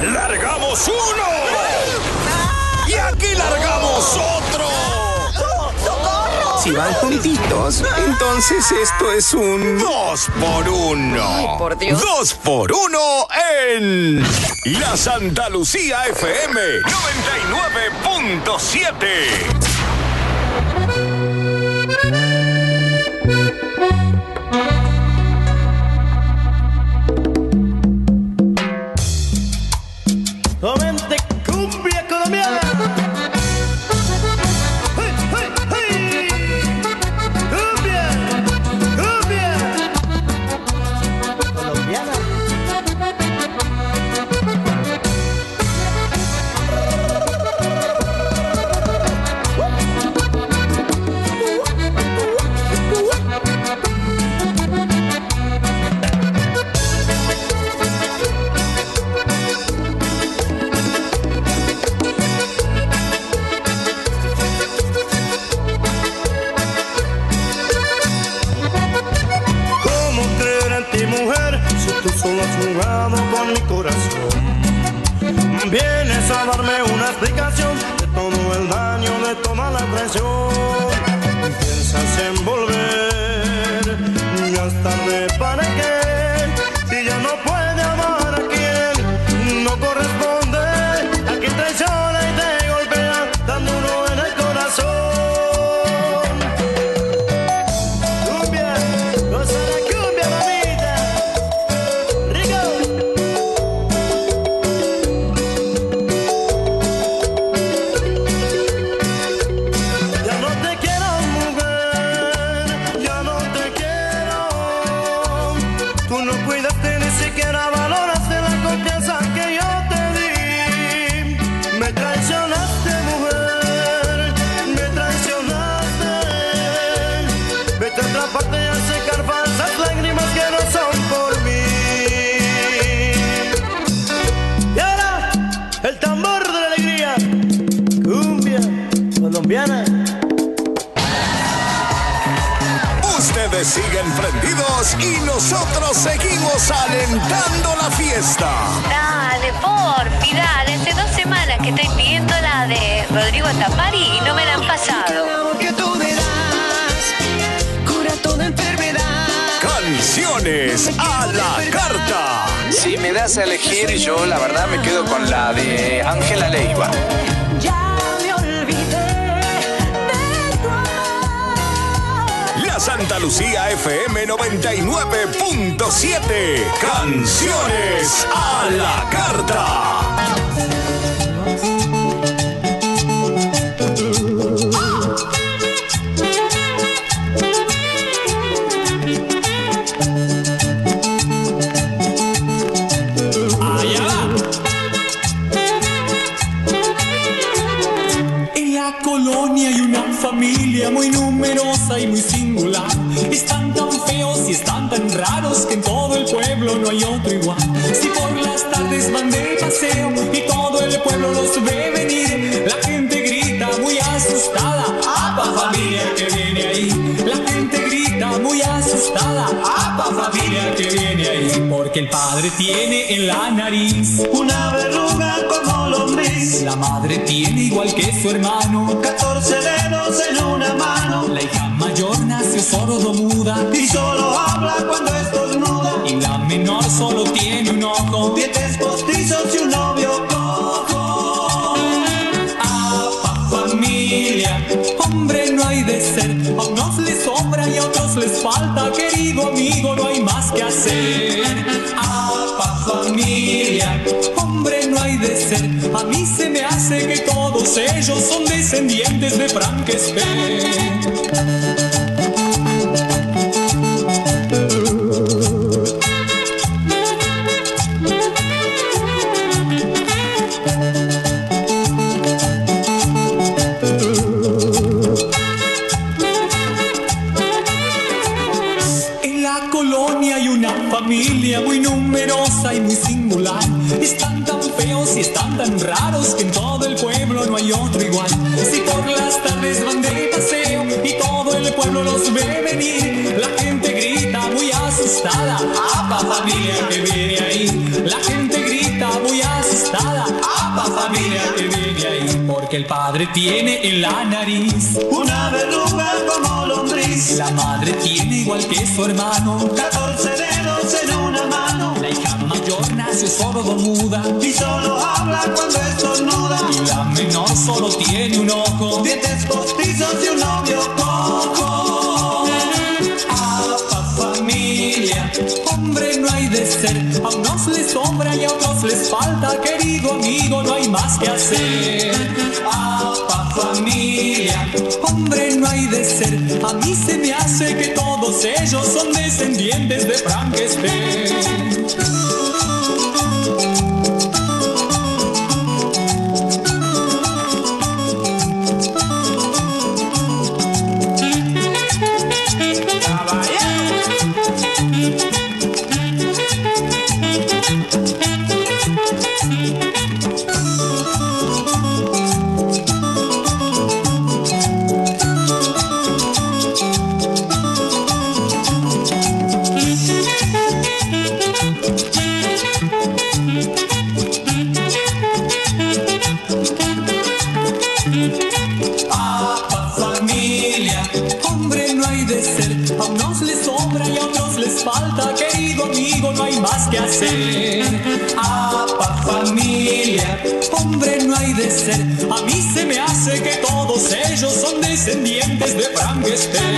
¡Largamos uno! ¡Y aquí largamos otro! Si van juntitos, entonces esto es un 2 por 1. Ay, por Dios. 2 por 1 en la Santa Lucía FM 99.7. Comente cumbia colombiana. ¡Hey, hey, hey! ¡Cumbia! ¡Cumbia! Colombiana. Tú solo has jugado con mi corazón. Vienes a darme una explicación de todo el daño, de toda la traición. Piensas en volver, ya es tarde para qué. Si ya no puede amar a quien no corresponde, a quien traiciona y te golpea tan duro en el corazón. Cumbia, goza la cumbia, mamita. Ustedes siguen prendidos y nosotros seguimos alentando la fiesta. Dale, porfi, dale. Hace 2 semanas que estoy pidiendo la de Rodrigo Tapari y no me la han pasado. Que tú verás, cura toda enfermedad. Canciones a la carta. Si me das a elegir, yo la verdad me quedo con la de Ángela Leiva. Santa Lucía FM 99.7. Canciones a la carta. En la colonia hay una familia muy numerosa y muy singular. Están tan feos y están tan raros que en todo el pueblo no hay otro igual. Si por las tardes van de paseo y todo el pueblo los ve venir, la gente grita muy asustada: ¡apa familia que viene ahí! La gente grita muy asustada: ¡apa familia que viene ahí! Porque el padre tiene en la nariz una verruga como lombriz. La madre tiene igual que su hermano 14 dedos en una mano. La hija mayor nació sordomuda y solo habla cuando estornuda. Y la menor solo tiene un ojo, dientes postizos y un novio cojo. ¡apa familia! Hombre no hay de ser. A unos les sobra y a otros les falta. Querido amigo, no hay más que hacer. ¡apa familia! Hombre no hay de ser. A mí se me hace que todos ellos son descendientes de Frankenstein. En la colonia hay una familia muy numerosa y muy singular. Están tan feos y están tan raros que en todo el pueblo no hay otro igual. Si por las tardes van de paseo y todo el pueblo los ve venir, la gente grita muy asustada: ¡apa familia que viene ahí! La gente grita muy asustada: familia que vive ahí, porque el padre tiene en la nariz una verruga como lombriz. La madre tiene igual que su hermano 14 dedos en una mano. La hija mayor nació sordo-muda Y solo habla cuando estornuda. y la menor solo tiene un ojo. Dientes postizos y un novio cojo. Apa familia, hombre no hay de ser. A unos les sobra y a otros les falta. Querido amigo, no hay más que hacer. Apa familia, hombre no hay de ser. A mí se me hace que todos ellos son descendientes de Frankenstein. Falta, querido amigo, no hay más que hacer. Apa familia, hombre no hay de ser. A mí se me hace que todos ellos son descendientes de Frankenstein.